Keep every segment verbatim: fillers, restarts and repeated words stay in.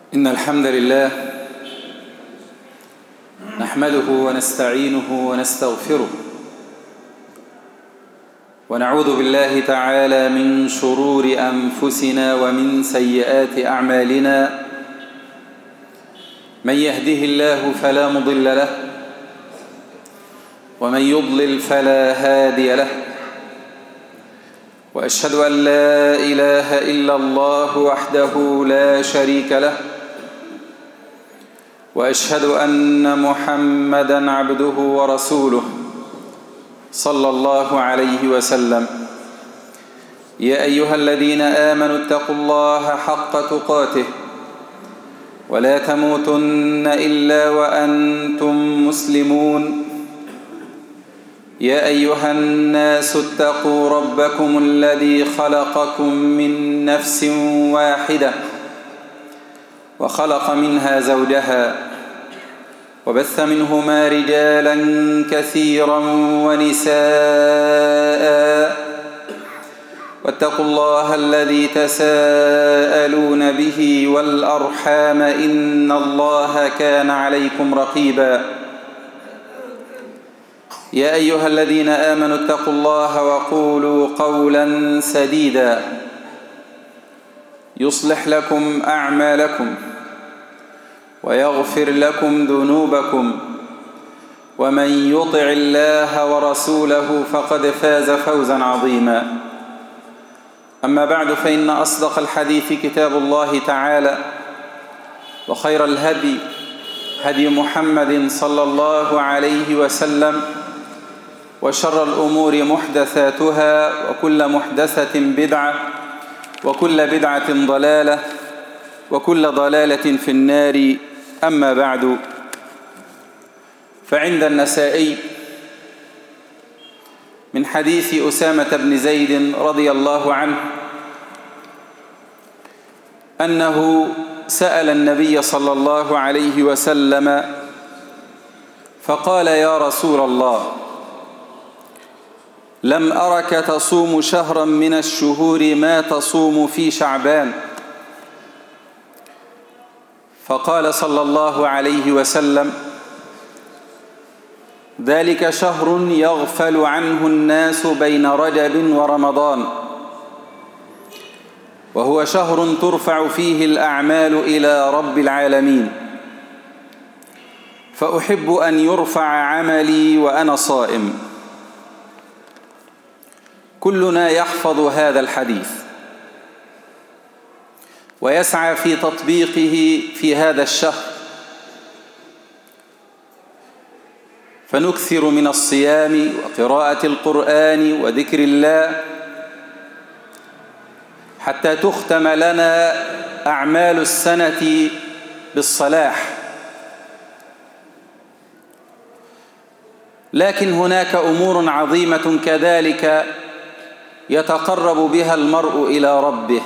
إن الحمد لله نحمده ونستعينه ونستغفره ونعوذ بالله تعالى من شرور أنفسنا ومن سيئات أعمالنا. من يهده الله فلا مضل له ومن يضلل فلا هادي له، وأشهد أن لا إله إلا الله وحده لا شريك له، وأشهد أن محمدًا عبده ورسوله صلى الله عليه وسلم. يا أيها الذين آمنوا اتقوا الله حق تقاته ولا تموتن إلا وأنتم مسلمون. يا أيها الناس اتقوا ربكم الذي خلقكم من نفس واحدة وخلق منها زوجها وبث منهما رجالا كثيرا ونساء، واتقوا الله الذي تساءلون به والأرحام إن الله كان عليكم رقيبا. يا أيها الذين آمنوا اتقوا الله وقولوا قولا سديدا يصلح لكم أعمالكم ويغفر لكم ذنوبكم، ومن يطع الله ورسوله فقد فاز فوزا عظيما. أما بعد، فإن أصدق الحديث كتاب الله تعالى، وخير الهدي هدي محمد صلى الله عليه وسلم، وشر الأمور محدثاتها، وكل محدثة بدعة، وكل بدعة ضلالة، وكل ضلالة في النار. أما بعد، فعند النسائي من حديث أسامة بن زيد رضي الله عنه أنه سأل النبي صلى الله عليه وسلم فقال: يا رسول الله، لم أرك تصوم شهرا من الشهور ما تصوم في شعبان. فقال صلى الله عليه وسلم: ذلك شهر يغفل عنه الناس بين رجب ورمضان، وهو شهر ترفع فيه الأعمال إلى رب العالمين، فأحب أن يرفع عملي وأنا صائم. كلنا يحفظ هذا الحديث ويسعى في تطبيقه في هذا الشهر، فنكثر من الصيام وقراءة القرآن وذكر الله حتى تختم لنا أعمال السنة بالصلاح. لكن هناك أمور عظيمة كذلك يتقرب بها المرء إلى ربه،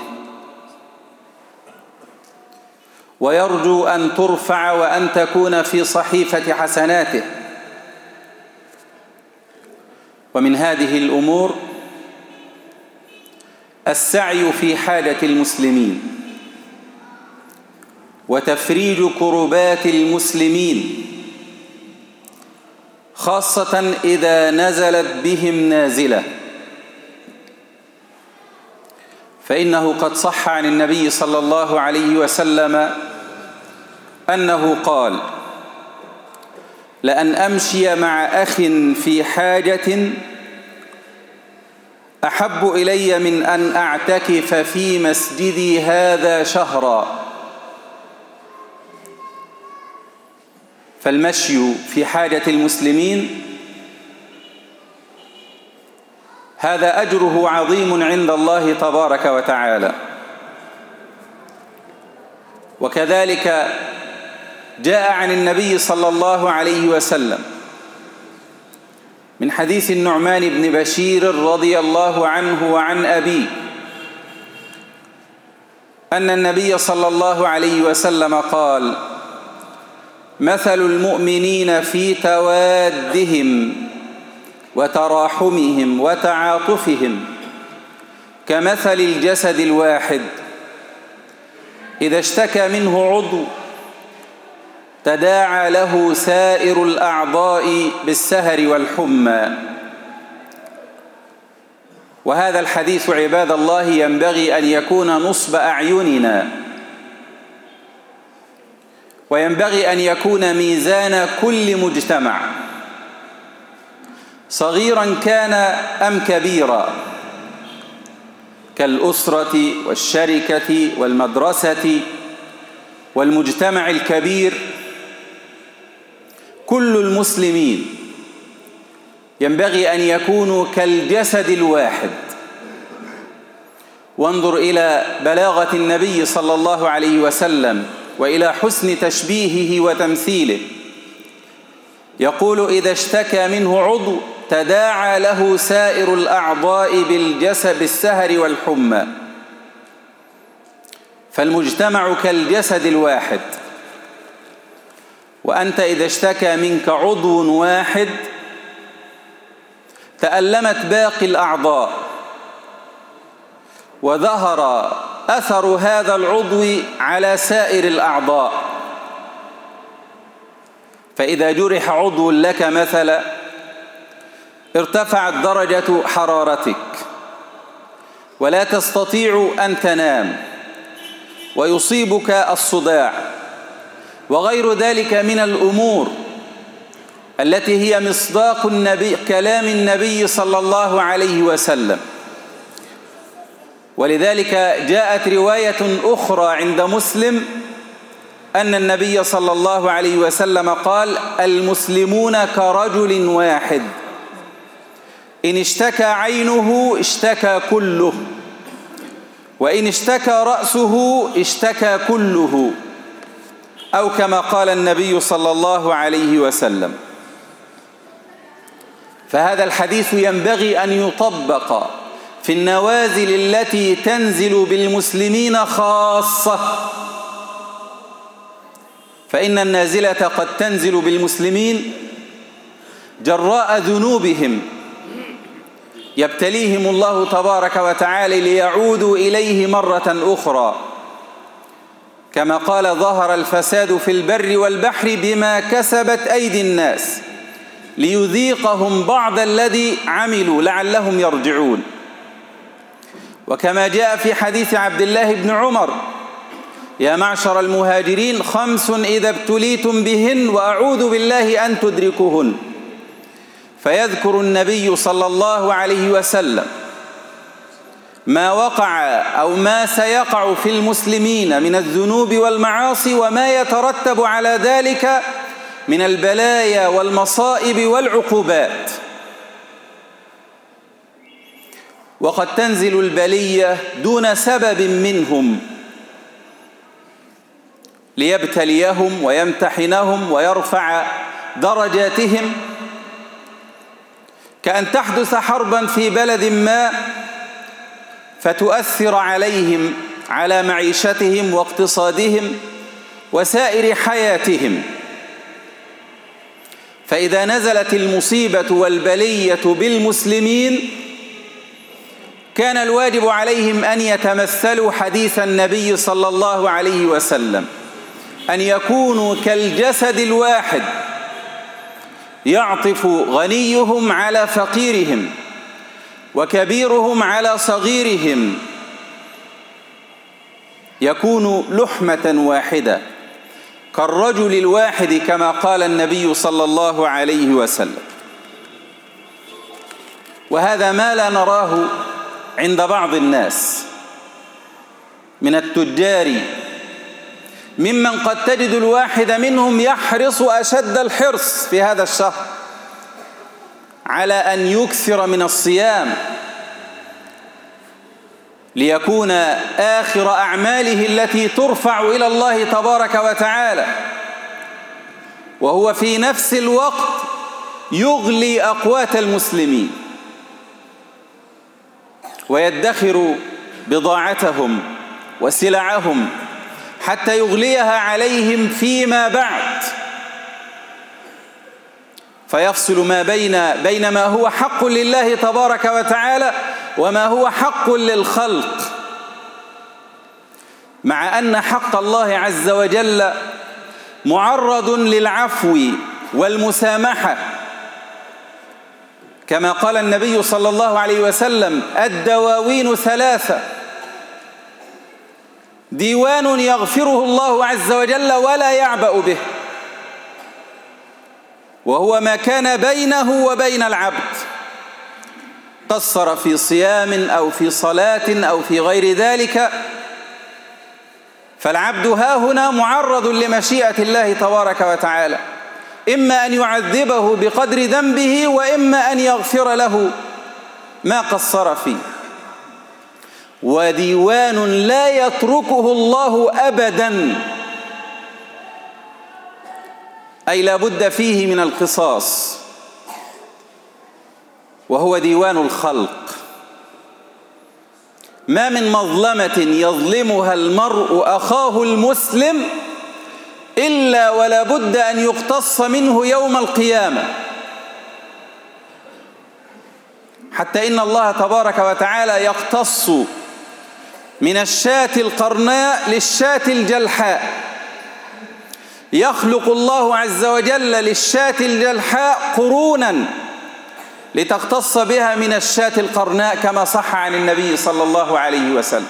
ويرجو أن ترفع وأن تكون في صحيفة حسناته. ومن هذه الأمور السعي في حاجة المسلمين وتفريج كربات المسلمين، خاصة إذا نزلت بهم نازلة. فإنه قد صح عن النبي صلى الله عليه وسلم أنه قال: لأن أمشي مع أخ في حاجة أحب إلي من أن أعتكف في مسجدي هذا شهرا. فالمشي في حاجة المسلمين هذا أجره عظيم عند الله تبارك وتعالى. وكذلك جاء عن النبي صلى الله عليه وسلم من حديث النعمان بن بشير رضي الله عنه وعن أبيه أن النبي صلى الله عليه وسلم قال: مثل المؤمنين في توادهم وتراحمهم وتعاطفهم كمثل الجسد الواحد إذا اشتكى منه عضو تداعى له سائر الأعضاء بالسهر والحمى. وهذا الحديث عباد الله ينبغي أن يكون نصب أعيننا، وينبغي أن يكون ميزان كل مجتمع، صغيرا كان أم كبيرا، كالأسرة والشركة والمدرسة والمجتمع الكبير. كل المسلمين ينبغي أن يكونوا كالجسد الواحد. وانظر إلى بلاغة النبي صلى الله عليه وسلم وإلى حسن تشبيهه وتمثيله. يقول: إذا اشتكى منه عضو تداعى له سائر الأعضاء بالجسد بالسهر والحمى. فالمجتمع كالجسد الواحد، وأنت إذا اشتكى منك عضو واحد تألمت باقي الأعضاء، وظهر أثر هذا العضو على سائر الأعضاء. فإذا جرح عضو لك مثلا ارتفعت درجة حرارتك ولا تستطيع أن تنام، ويصيبك الصداع وغير ذلك من الأمور التي هي مصداق النبي كلام النبي صلى الله عليه وسلم. ولذلك جاءت رواية أخرى عند مسلم أن النبي صلى الله عليه وسلم قال: المسلمون كرجل واحد، إن اشتكى عينه اشتكى كله، وإن اشتكى رأسه اشتكى كله، أو كما قال النبي صلى الله عليه وسلم. فهذا الحديث ينبغي أن يطبق في النوازل التي تنزل بالمسلمين خاصة، فإن النازلة قد تنزل بالمسلمين جراء ذنوبهم، يبتليهم الله تبارك وتعالى ليعودوا إليه مرة أخرى، كما قال: ظهر الفساد في البر والبحر بما كسبت أيدي الناس ليذيقهم بعض الذي عملوا لعلهم يرجعون. وكما جاء في حديث عبد الله بن عمر: يا معشر المهاجرين خمس إذا ابتليتم بهن وأعوذ بالله أن تدركوهن. فيذكر النبي صلى الله عليه وسلم ما وقع أو ما سيقع في المسلمين من الذنوب والمعاصي وما يترتب على ذلك من البلايا والمصائب والعقوبات. وقد تنزل البلية دون سبب منهم ليبتليهم ويمتحنهم ويرفع درجاتهم، كأن تحدث حربا في بلد ما فتؤثر عليهم على معيشتهم واقتصادهم وسائر حياتهم. فإذا نزلت المصيبة والبلية بالمسلمين كان الواجب عليهم أن يتمثلوا حديث النبي صلى الله عليه وسلم، أن يكونوا كالجسد الواحد، يعطف غنيهم على فقيرهم وكبيرهم على صغيرهم، يكون لحمة واحدة كالرجل الواحد كما قال النبي صلى الله عليه وسلم. وهذا ما لا نراه عند بعض الناس من التجار، ممن قد تجد الواحد منهم يحرص أشد الحرص في هذا الشهر على أن يكثر من الصيام ليكون آخر أعماله التي ترفع إلى الله تبارك وتعالى، وهو في نفس الوقت يغلي أقوات المسلمين ويدخر بضاعتهم وسلعهم حتى يغليها عليهم فيما بعد، فيفصل ما بين بين ما هو حق لله تبارك وتعالى وما هو حق للخلق. مع أن حق الله عز وجل معرض للعفو والمسامحة، كما قال النبي صلى الله عليه وسلم: الدواوين ثلاثة: ديوان يغفره الله عز وجل ولا يعبأ به، وهو ما كان بينه وبين العبد، قصر في صيام أو في صلاة أو في غير ذلك، فالعبد هاهنا معرض لمشيئة الله تبارك وتعالى، إما أن يعذبه بقدر ذنبه وإما أن يغفر له ما قصر فيه. وديوان لا يتركه الله أبدا، أي لا بد فيه من القصاص، وهو ديوان الخلق. ما من مظلمة يظلمها المرء أخاه المسلم إلا ولا بد أن يقتص منه يوم القيامة، حتى إن الله تبارك وتعالى يقتص من الشاة القرناء للشاة الجلحاء. يخلق الله عز وجل للشاة الجلحاء قرونا لتقتص بها من الشاة القرناء، كما صح عن النبي صلى الله عليه وسلم.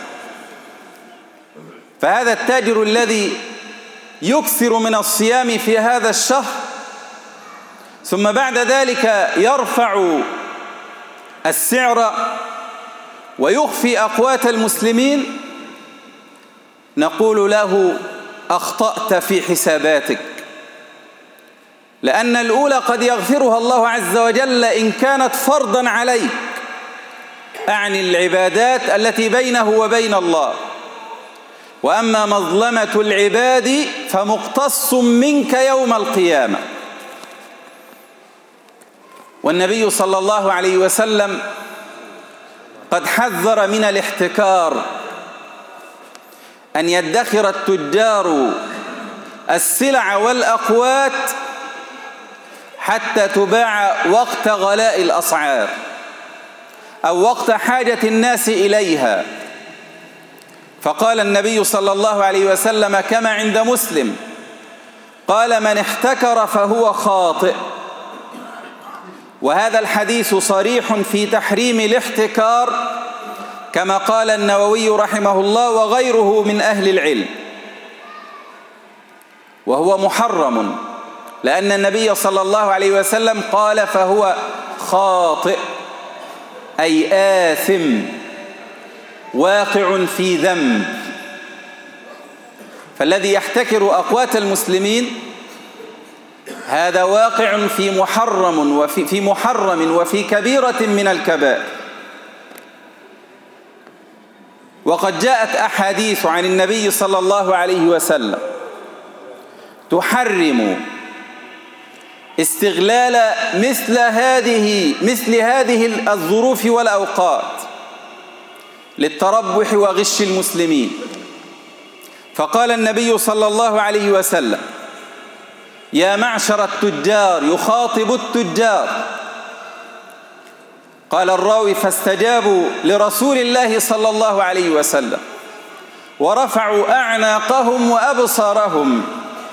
فهذا التاجر الذي يكثر من الصيام في هذا الشهر، ثم بعد ذلك يرفع السعر ويخفي أقوات المسلمين، نقول له: أخطأت في حساباتك، لأن الأولى قد يغفرها الله عز وجل إن كانت فرضا عليك، أعني العبادات التي بينه وبين الله، وأما مظلمة العباد فمقتص منك يوم القيامة. والنبي صلى الله عليه وسلم قد حذر من الاحتكار، أن يدخر التجار السلع والأقوات حتى تباع وقت غلاء الأسعار أو وقت حاجة الناس إليها. فقال النبي صلى الله عليه وسلم كما عند مسلم: قال: من احتكر فهو خاطئ. وهذا الحديث صريح في تحريم الاحتكار، كما قال النووي رحمه الله وغيره من أهل العلم، وهو محرم، لأن النبي صلى الله عليه وسلم قال: فهو خاطئ، أي آثم واقع في ذنب. فالذي يحتكر أقوات المسلمين هذا واقع في محرم وفي في محرم وفي كبيرة من الكبائر. وقد جاءت أحاديث عن النبي صلى الله عليه وسلم تحرم استغلال مثل هذه مثل هذه الظروف والأوقات للتربح وغش المسلمين. فقال النبي صلى الله عليه وسلم: يا معشر التجار، يخاطب التجار. قال الراوي: فاستجابوا لرسول الله صلى الله عليه وسلم ورفعوا أعناقهم وأبصارهم.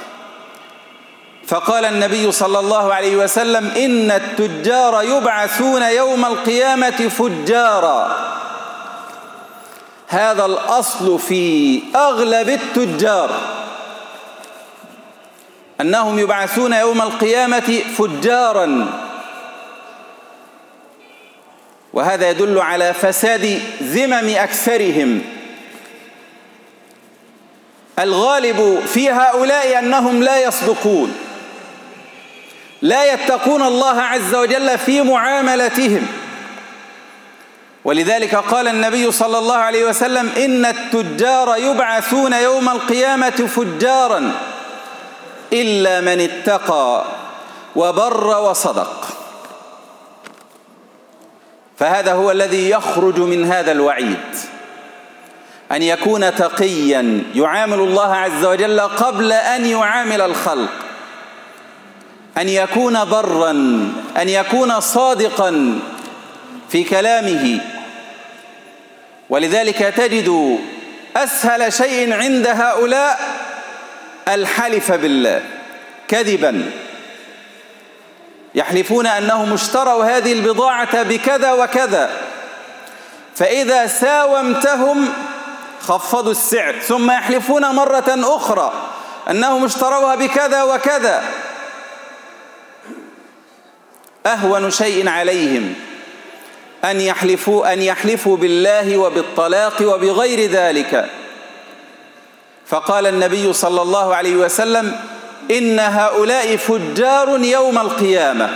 فقال النبي صلى الله عليه وسلم: إن التجار يبعثون يوم القيامة فجارا. هذا الأصل في أغلب التجار، أنهم يبعثون يوم القيامة فجارا، وهذا يدل على فساد ذمم أكثرهم. الغالب في هؤلاء أنهم لا يصدقون، لا يتقون الله عز وجل في معاملتهم. ولذلك قال النبي صلى الله عليه وسلم: إن التجار يبعثون يوم القيامة فجارا إلا من اتقى وبر وصدق. فهذا هو الذي يخرج من هذا الوعيد، أن يكون تقيا يعامل الله عز وجل قبل أن يعامل الخلق، أن يكون برا، أن يكون صادقا في كلامه. ولذلك تجد أسهل شيء عند هؤلاء الحلف بالله كذبا، يحلفون أنهم اشتروا هذه البضاعة بكذا وكذا، فإذا ساومتهم خفضوا السعر، ثم يحلفون مرة أخرى أنهم اشتروها بكذا وكذا. أهون شيء عليهم أن يحلفوا أن يحلفوا بالله وبالطلاق وبغير ذلك. فقال النبي صلى الله عليه وسلم: إن هؤلاء فجار يوم القيامة.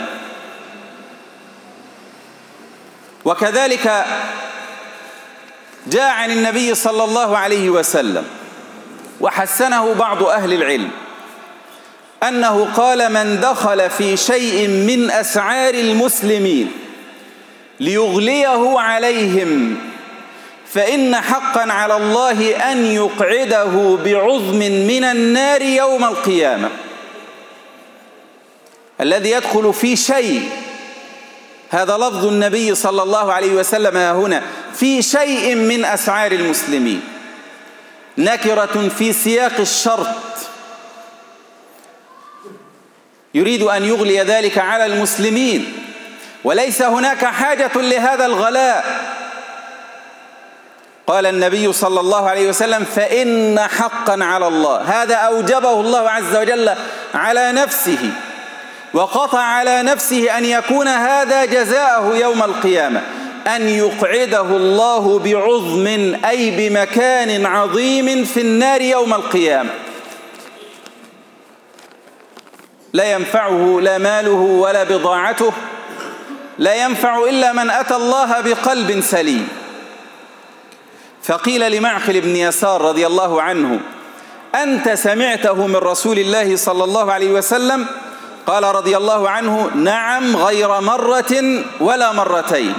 وكذلك جاء عن النبي صلى الله عليه وسلم وحسنه بعض أهل العلم أنه قال: من دخل في شيء من أسعار المسلمين ليغليه عليهم فإن حقا على الله أن يقعده بعظم من النار يوم القيامة. الذي يدخل في شيء، هذا لفظ النبي صلى الله عليه وسلم هنا، في شيء من أسعار المسلمين، نكرة في سياق الشرط، يريد أن يغلي ذلك على المسلمين، وليس هناك حاجة لهذا الغلاء. قال النبي صلى الله عليه وسلم: فإن حقا على الله، هذا أوجبه الله عز وجل على نفسه، وقطع على نفسه أن يكون هذا جزاءه يوم القيامة، أن يقعده الله بعظم، أي بمكان عظيم في النار يوم القيامة، لا ينفعه لا ماله ولا بضاعته، لا ينفع إلا من أتى الله بقلب سليم. فقيل لمعقل بن يسار رضي الله عنه: أنت سمعته من رسول الله صلى الله عليه وسلم؟ قال رضي الله عنه: نعم، غير مرة ولا مرتين.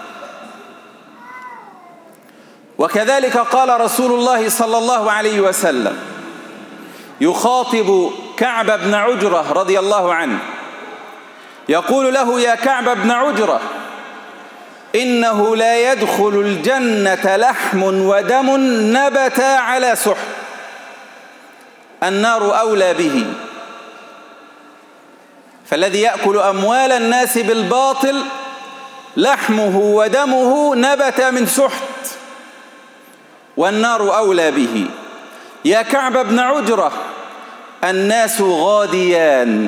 وكذلك قال رسول الله صلى الله عليه وسلم يخاطب كعب بن عجرة رضي الله عنه، يقول له: يا كعب بن عجرة، إنه لا يدخل الجنة لحم ودم نبتا على سحت، النار أولى به. فالذي يأكل أموال الناس بالباطل لحمه ودمه نبت من سحت، والنار أولى به. يا كعب بن عجرة، الناس غاديان،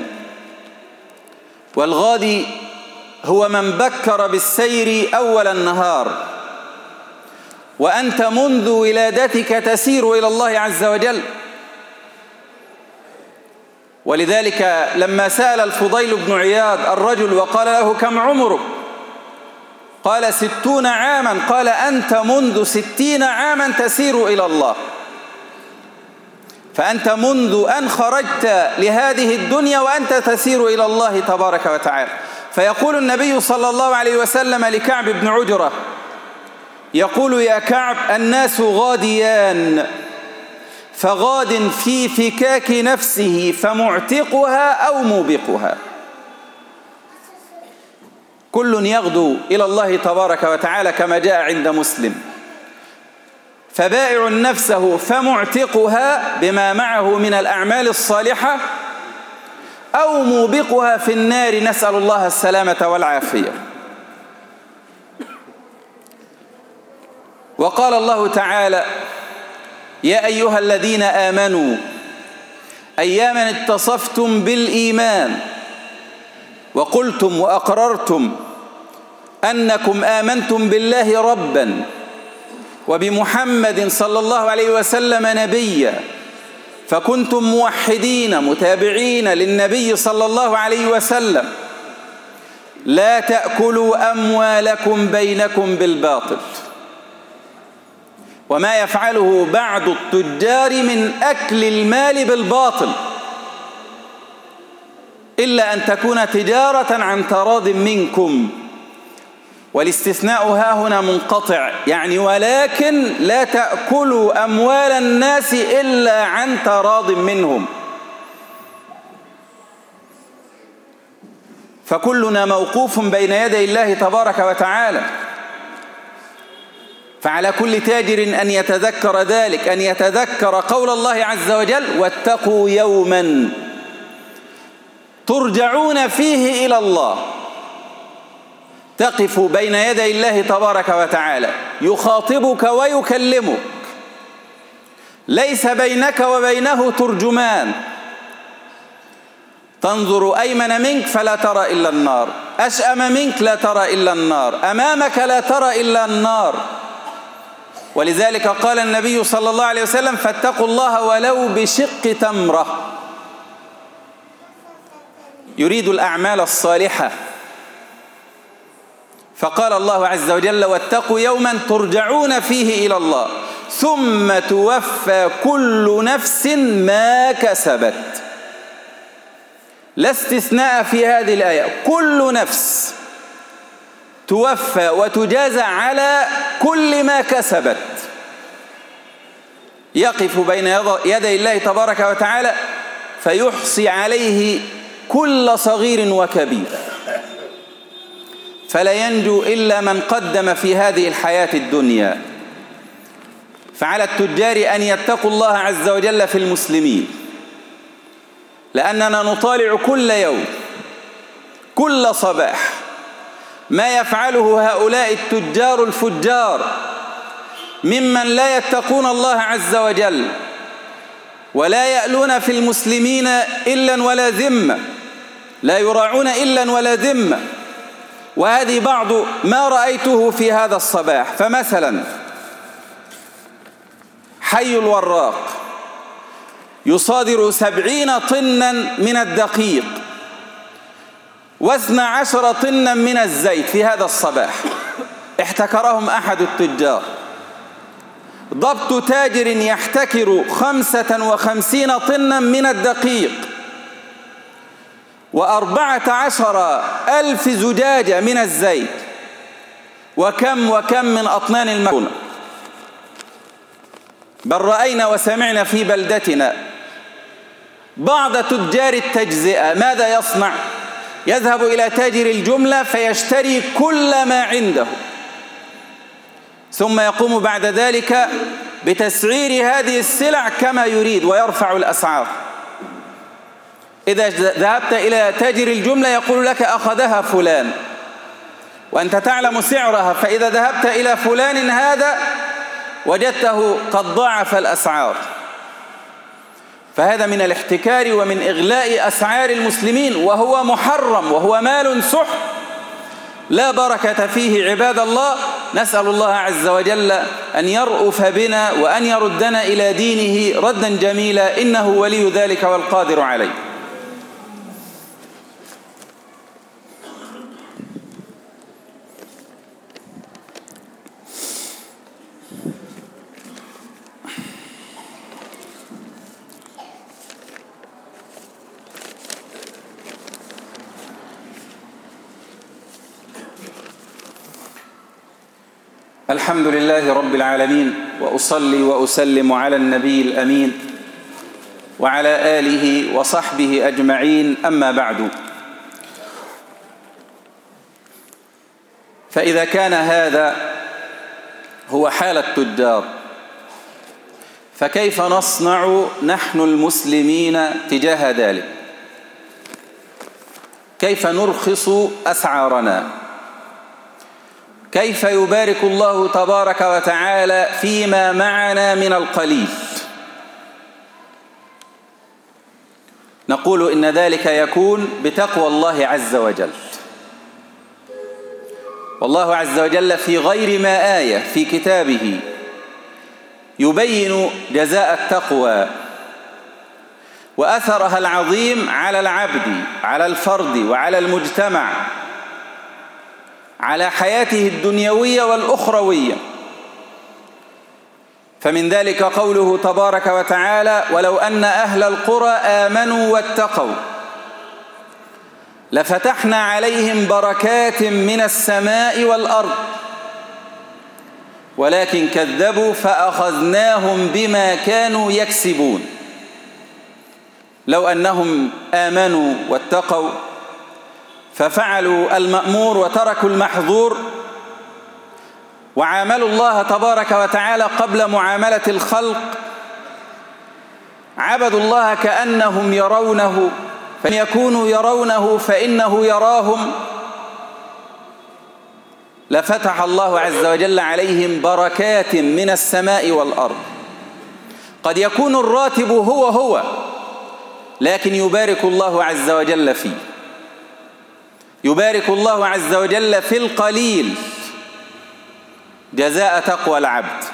والغادي هو من بكر بالسير أول النهار، وأنت منذ ولادتك تسير إلى الله عز وجل. ولذلك لما سأل الفضيل بن عياض الرجل وقال له: كم عمرك؟ قال: ستون عاما. قال: أنت منذ ستين عاما تسير إلى الله، فأنت منذ أن خرجت لهذه الدنيا وأنت تسير إلى الله تبارك وتعالى. فيقول النبي صلى الله عليه وسلم لكعب بن عجرة، يقول: يا كعب، الناس غاديان، فغاد في فكاك نفسه فمعتقها أو موبقها. كل يغدو إلى الله تبارك وتعالى كما جاء عند مسلم، فبائع نفسه فمعتقها بما معه من الأعمال الصالحة، أو موبقها في النار، نسأل الله السلامة والعافية. وقال الله تعالى: يا أيها الذين آمنوا أياما اتصفتم بالإيمان وقلتم وأقررتم أنكم آمنتم بالله ربا وبمحمد صلى الله عليه وسلم نبيا، فكنتم موحدين متابعين للنبي صلى الله عليه وسلم، لا تأكلوا أموالكم بينكم بالباطل. وما يفعله بعض التجار من أكل المال بالباطل، إلا أن تكون تجارة عن تراض منكم، والاستثناء ها هنا منقطع، يعني ولكن لا تأكلوا أموال الناس إلا عن تراض منهم. فكلنا موقوف بين يدي الله تبارك وتعالى، فعلى كل تاجر أن يتذكر ذلك، أن يتذكر قول الله عز وجل: واتقوا يوما ترجعون فيه إلى الله. تقف بين يدي الله تبارك وتعالى يخاطبك ويكلمك، ليس بينك وبينه ترجمان. تنظر أيمن منك فلا ترى إلا النار، أشأم منك لا ترى إلا النار، أمامك لا ترى إلا النار. ولذلك قال النبي صلى الله عليه وسلم: فاتقوا الله ولو بشق تمرة. يريد الأعمال الصالحة، فقال الله عز وجل: واتقوا يوما ترجعون فيه إلى الله ثم توفى كل نفس ما كسبت. لا استثناء في هذه الآية، كل نفس توفى وتجازى على كل ما كسبت. يقف بين يدي الله تبارك وتعالى فيحصي عليه كل صغير وكبير، فلا ينجو إلا من قدم في هذه الحياة الدنيا. فعلى التجار أن يتقوا الله عز وجل في المسلمين، لأننا نطالع كل يوم كل صباح ما يفعله هؤلاء التجار الفجار ممن لا يتقون الله عز وجل ولا يألون في المسلمين إلا ولا ذمة، لا يراعون إلا ولا ذمة. وهذه بعض ما رأيته في هذا الصباح. فمثلا حي الوراق يصادر سبعين طنا من الدقيق واثنى عشر طنا من الزيت في هذا الصباح. احتكرهم أحد التجار. ضبط تاجر يحتكر خمسة وخمسين طنا من الدقيق وأربعة عشر ألف زجاجة من الزيت، وكم وكم من أطنان المكونة. بل رأينا وسمعنا في بلدتنا بعض تجار التجزئة ماذا يصنع؟ يذهب إلى تاجر الجملة فيشتري كل ما عنده، ثم يقوم بعد ذلك بتسعير هذه السلع كما يريد ويرفع الأسعار. إذا ذهبت إلى تاجر الجملة يقول لك: أخذها فلان، وأنت تعلم سعرها، فإذا ذهبت إلى فلان هذا وجدته قد ضاعف الأسعار. فهذا من الاحتكار ومن إغلاء أسعار المسلمين، وهو محرم وهو مال سحت لا بركة فيه عباد الله. نسأل الله عز وجل أن يرأف بنا وأن يردنا إلى دينه ردا جميلا، إنه ولي ذلك والقادر عليه. الحمد لله رب العالمين، وأصلي وأسلم على النبي الأمين وعلى آله وصحبه أجمعين. أما بعد، فإذا كان هذا هو حال التجار، فكيف نصنع نحن المسلمين تجاه ذلك؟ كيف نرخص أسعارنا؟ كيف يبارك الله تبارك وتعالى فيما معنا من القليل؟ نقول إن ذلك يكون بتقوى الله عز وجل. والله عز وجل في غير ما آية في كتابه يبين جزاء التقوى وأثرها العظيم على العبد، على الفرد، وعلى المجتمع، على حياته الدنيوية والأخروية. فمن ذلك قوله تبارك وتعالى: ولو أن أهل القرى آمنوا واتقوا لفتحنا عليهم بركات من السماء والأرض ولكن كذبوا فأخذناهم بما كانوا يكسبون. لو أنهم آمنوا واتقوا ففعلوا المأمور وتركوا المحظور وعاملوا الله تبارك وتعالى قبل معاملة الخلق، عبدوا الله كأنهم يرونه، فإن يكونوا يرونه فإنه يراهم، لفتح الله عز وجل عليهم بركات من السماء والأرض. قد يكون الراتب هو هو، لكن يبارك الله عز وجل فيه، يبارك الله عز وجل في القليل جزاء تقوى العبد.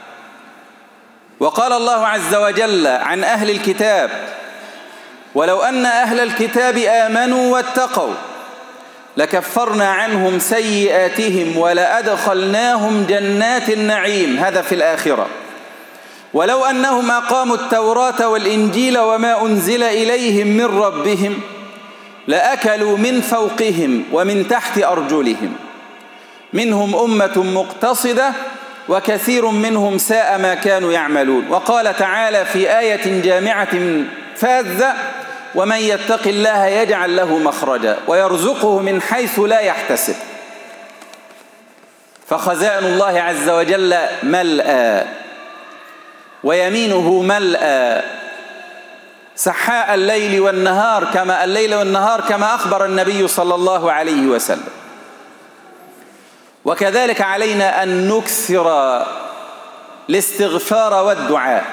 وقال الله عز وجل عن أهل الكتاب: ولو أن أهل الكتاب آمنوا واتقوا لكفرنا عنهم سيئاتهم ولأدخلناهم جنات النعيم، هذا في الآخرة. ولو أنهم أقاموا التوراة والإنجيل وما أنزل إليهم من ربهم لأكلوا من فوقهم ومن تحت أرجلهم، منهم أمة مقتصدة وكثير منهم ساء ما كانوا يعملون. وقال تعالى في آية جامعة فاذة: ومن يتق الله يجعل له مخرجا ويرزقه من حيث لا يحتسب. فخزائن الله عز وجل ملأى ويمينه ملأى سحاء الليل والنهار، كما الليل والنهار كما أخبر النبي صلى الله عليه وسلم. وكذلك علينا أن نكثر الاستغفار والدعاء،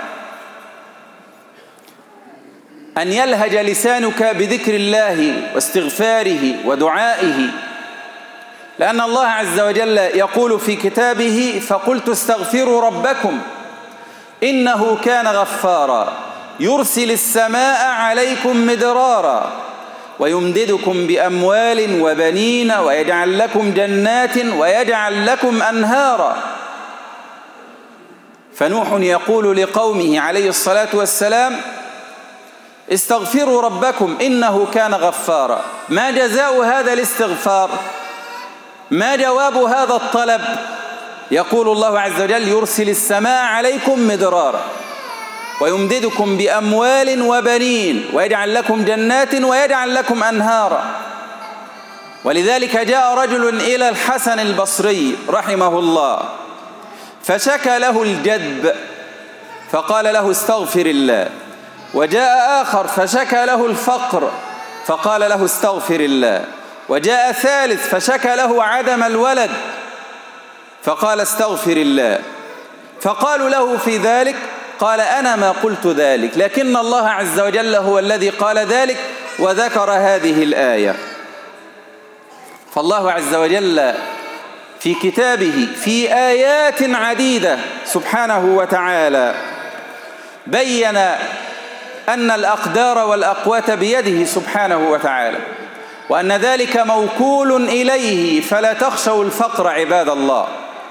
أن يلهج لسانك بذكر الله واستغفاره ودعائه، لأن الله عز وجل يقول في كتابه: فقلت استغفروا ربكم إنه كان غفارا يرسل السماء عليكم مدرارا ويمددكم بأموال وبنين ويجعل لكم جنات ويجعل لكم أنهارا. فنوح يقول لقومه عليه الصلاة والسلام: استغفروا ربكم إنه كان غفارا. ما جزاء هذا الاستغفار؟ ما جواب هذا الطلب؟ يقول الله عز وجل: يرسل السماء عليكم مدرارا ويمددكم بأموال وبنين ويجعل لكم جنات ويجعل لكم أنهارا. ولذلك جاء رجل إلى الحسن البصري رحمه الله فشكى له الجدب فقال له: استغفر الله. وجاء آخر فشكى له الفقر فقال له: استغفر الله. وجاء ثالث فشكى له عدم الولد فقال: استغفر الله. فقالوا له في ذلك، قال: أنا ما قلت ذلك، لكن الله عز وجل هو الذي قال ذلك وذكر هذه الآية. فالله عز وجل في كتابه في آيات عديدة سبحانه وتعالى بين أن الأقدار والأقوات بيده سبحانه وتعالى، وأن ذلك موكول إليه، فلا تخشوا الفقر عباد الله.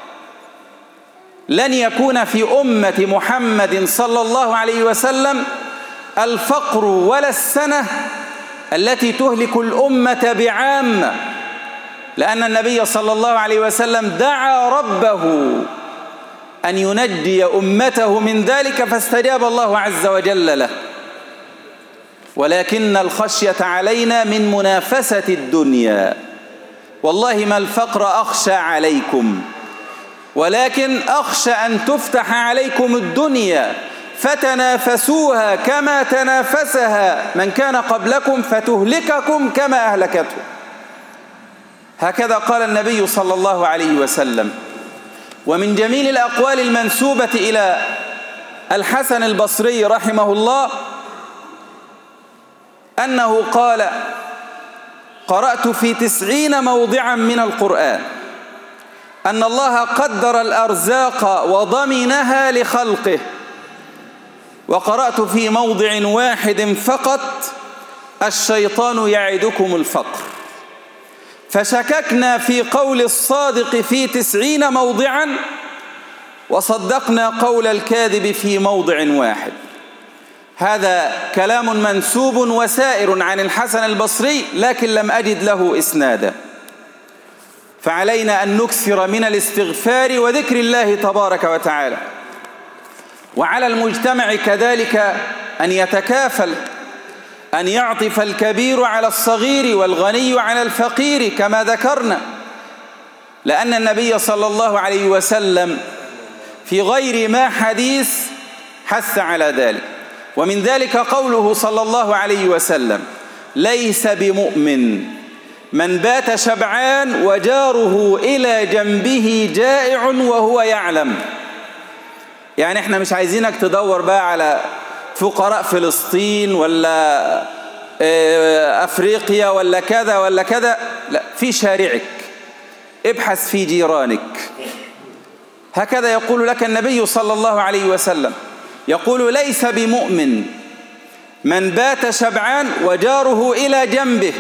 لن يكون في أمة محمد صلى الله عليه وسلم الفقر ولا السنة التي تهلك الأمة بعامة، لأن النبي صلى الله عليه وسلم دعا ربه أن ينجي أمته من ذلك فاستجاب الله عز وجل له. ولكن الخشية علينا من منافسة الدنيا. والله ما الفقر أخشى عليكم، ولكن أخشى أن تفتح عليكم الدنيا فتنافسوها كما تنافسها من كان قبلكم فتهلككم كما أهلكته. هكذا قال النبي صلى الله عليه وسلم. ومن جميل الأقوال المنسوبة إلى الحسن البصري رحمه الله أنه قال: قرأت في تسعين موضعا من القرآن أن الله قدر الأرزاق وضمنها لخلقه، وقرأت في موضع واحد فقط: الشيطان يعدكم الفقر. فشككنا في قول الصادق في تسعين موضعا وصدقنا قول الكاذب في موضع واحد. هذا كلام منسوب وسائر عن الحسن البصري، لكن لم أجد له إسنادا. فعلينا أن نكثر من الاستغفار وذكر الله تبارك وتعالى. وعلى المجتمع كذلك أن يتكافل، أن يعطف الكبير على الصغير والغني على الفقير كما ذكرنا. لأن النبي صلى الله عليه وسلم في غير ما حديث حث على ذلك. ومن ذلك قوله صلى الله عليه وسلم: ليس بمؤمن من بات شبعان وجاره إلى جنبه جائع وهو يعلم. يعني احنا مش عايزينك تدور بقى على فقراء فلسطين ولا أفريقيا ولا كذا ولا كذا، لا، في شارعك، ابحث في جيرانك. هكذا يقول لك النبي صلى الله عليه وسلم، يقول: ليس بمؤمن من بات شبعان وجاره إلى جنبه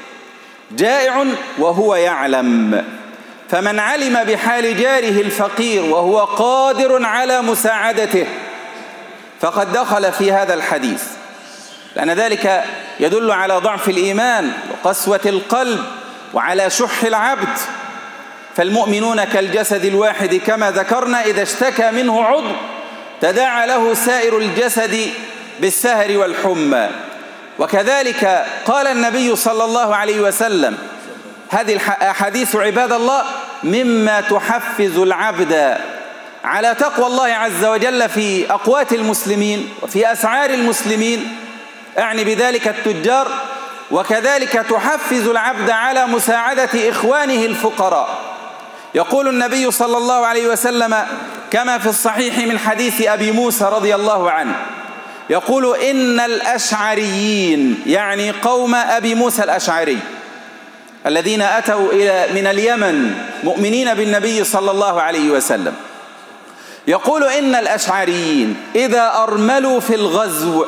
جائع وهو يعلم. فمن علم بحال جاره الفقير وهو قادر على مساعدته فقد دخل في هذا الحديث، لأن ذلك يدل على ضعف الإيمان وقسوة القلب وعلى شح العبد. فالمؤمنون كالجسد الواحد كما ذكرنا، إذا اشتكى منه عضو تداعى له سائر الجسد بالسهر والحمى. وكذلك قال النبي صلى الله عليه وسلم: هذه الأحاديث عباد الله مما تحفز العبد على تقوى الله عز وجل في أقوات المسلمين وفي أسعار المسلمين، أعني بذلك التجار، وكذلك تحفز العبد على مساعدة إخوانه الفقراء. يقول النبي صلى الله عليه وسلم كما في الصحيح من حديث أبي موسى رضي الله عنه، يقول: إن الأشعريين، يعني قوم أبي موسى الأشعري الذين أتوا إلى من اليمن مؤمنين بالنبي صلى الله عليه وسلم، يقول: إن الأشعريين إذا أرملوا في الغزو،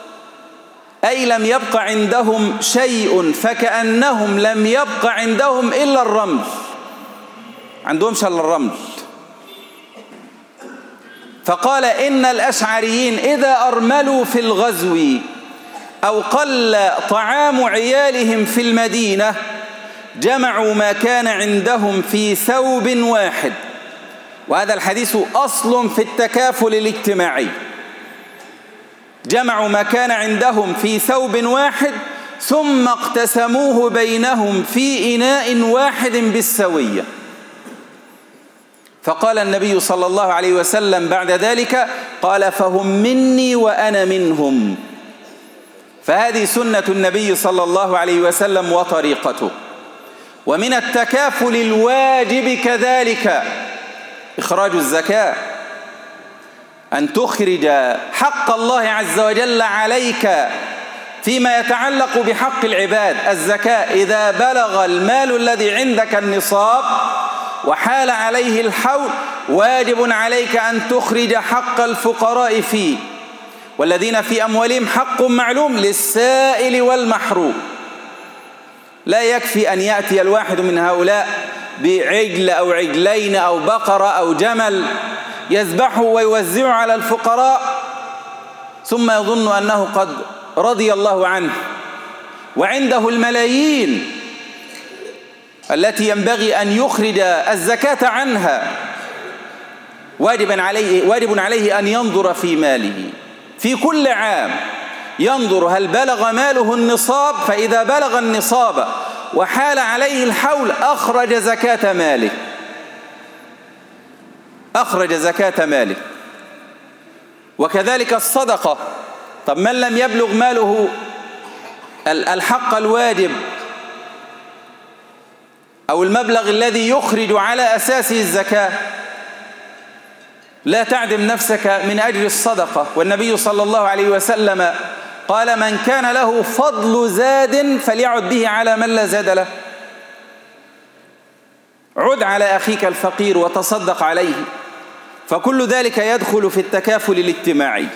أي لم يبق عندهم شيء فكأنهم لم يبق عندهم إلا الرمل، عندهمش إلا الرمل. فقال: إن الأشعريين إذا أرملوا في الغزو أو قل طعام عيالهم في المدينة جمعوا ما كان عندهم في ثوب واحد. وهذا الحديث أصل في التكافل الاجتماعي. جمعوا ما كان عندهم في ثوب واحد ثم اقتسموه بينهم في إناء واحد بالسوية. فقال النبي صلى الله عليه وسلم بعد ذلك، قال: فهم مني وأنا منهم. فهذه سنة النبي صلى الله عليه وسلم وطريقته. ومن التكافل الواجب كذلك إخراج الزكاة، أن تخرج حق الله عز وجل عليك فيما يتعلق بحق العباد. الزكاة إذا بلغ المال الذي عندك النصاب وحال عليه الحول واجب عليك أن تخرج حق الفقراء فيه، والذين في أموالهم حق معلوم للسائل والمحروم. لا يكفي أن يأتي الواحد من هؤلاء بعجل أو عجلين أو بقرة أو جمل يذبحه ويوزعه على الفقراء ثم يظن أنه قد رضي الله عنه، وعنده الملايين التي ينبغي أن يخرج الزكاة عنها. واجب عليه, واجب عليه أن ينظر في ماله في كل عام، ينظر هل بلغ ماله النصاب، فإذا بلغ النصاب وحال عليه الحول أخرج زكاة ماله، أخرج زكاة ماله. وكذلك الصدقة. طب من لم يبلغ ماله الحق الواجب أو المبلغ الذي يخرج على أساسه الزكاة، لا تعدم نفسك من أجل الصدقة. والنبي صلى الله عليه وسلم قال: من كان له فضل زاد فليعد به على من لا زاد له. عد على أخيك الفقير وتصدق عليه. فكل ذلك يدخل في التكافل الاجتماعي.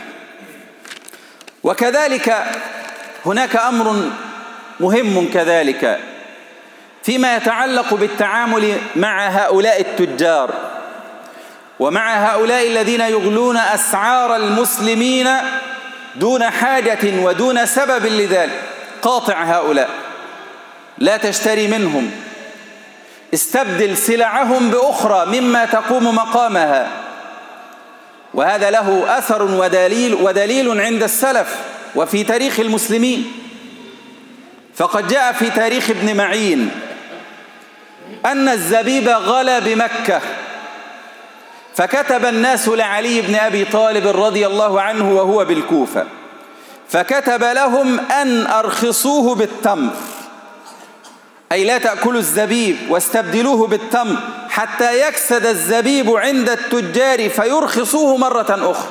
وكذلك هناك أمر مهم كذلك فيما يتعلق بالتعامل مع هؤلاء التجار ومع هؤلاء الذين يغلون أسعار المسلمين دون حاجة ودون سبب لذلك. قاطع هؤلاء، لا تشتري منهم، استبدل سلعهم بأخرى مما تقوم مقامها. وهذا له أثر ودليل, ودليل عند السلف وفي تاريخ المسلمين. فقد جاء في تاريخ ابن معين أن الزبيب غلا بمكة، فكتب الناس لعلي بن أبي طالب رضي الله عنه وهو بالكوفة، فكتب لهم أن أرخصوه بالتمر، أي لا تأكلوا الزبيب واستبدلوه بالتمر حتى يكسد الزبيب عند التجار فيرخصوه مرة أخرى،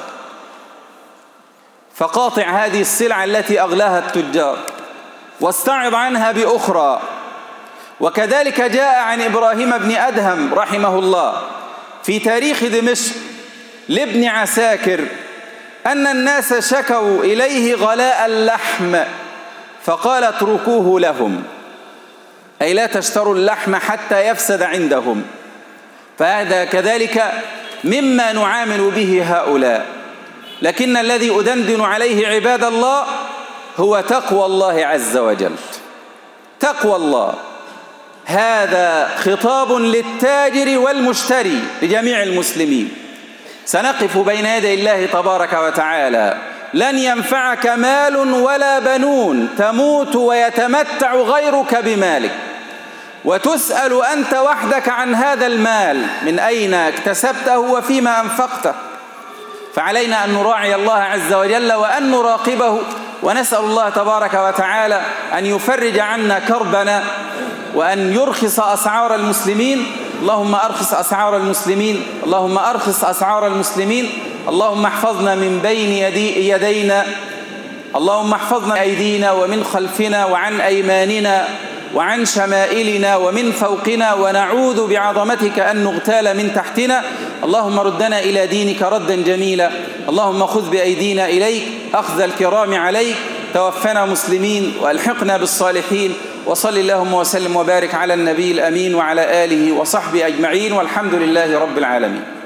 فقاطع هذه السلعة التي أغلاها التجار واستعرض عنها بأخرى. وكذلك جاء عن إبراهيم بن أدهم رحمه الله في تاريخ دمشق لابن عساكر أن الناس شكوا إليه غلاء اللحم فقال اتركوه لهم، أي لا تشتروا اللحم حتى يفسد عندهم. فهذا كذلك مما نعامل به هؤلاء، لكن الذي أدندن عليه عباد الله هو تقوى الله عز وجل. تقوى الله هذا خطاب للتاجر والمشتري لجميع المسلمين. سنقف بين يدي الله تبارك وتعالى، لن ينفعك مال ولا بنون، تموت ويتمتع غيرك بمالك، وتسأل أنت وحدك عن هذا المال من أين اكتسبته وفيما أنفقته. فعلينا أن نراعي الله عز وجل وأن نراقبه، ونسأل الله تبارك وتعالى أن يفرج عنا كربنا وأن يرخص أسعار المسلمين. اللهم أرخص أسعار المسلمين، اللهم أرخص أسعار المسلمين. اللهم احفظنا من بين يدي يدينا، اللهم احفظنا أيدينا ومن خلفنا وعن أيماننا وعن شمائلنا ومن فوقنا، ونعوذ بعظمتك أن نغتال من تحتنا. اللهم ردنا إلى دينك ردا جميلا، اللهم خذ بأيدينا إليك أخذ الكرام عليك، توفنا مسلمين وألحقنا بالصالحين. وصل اللهم وسلم وبارك على النبي الأمين وعلى آله وصحبه أجمعين، والحمد لله رب العالمين.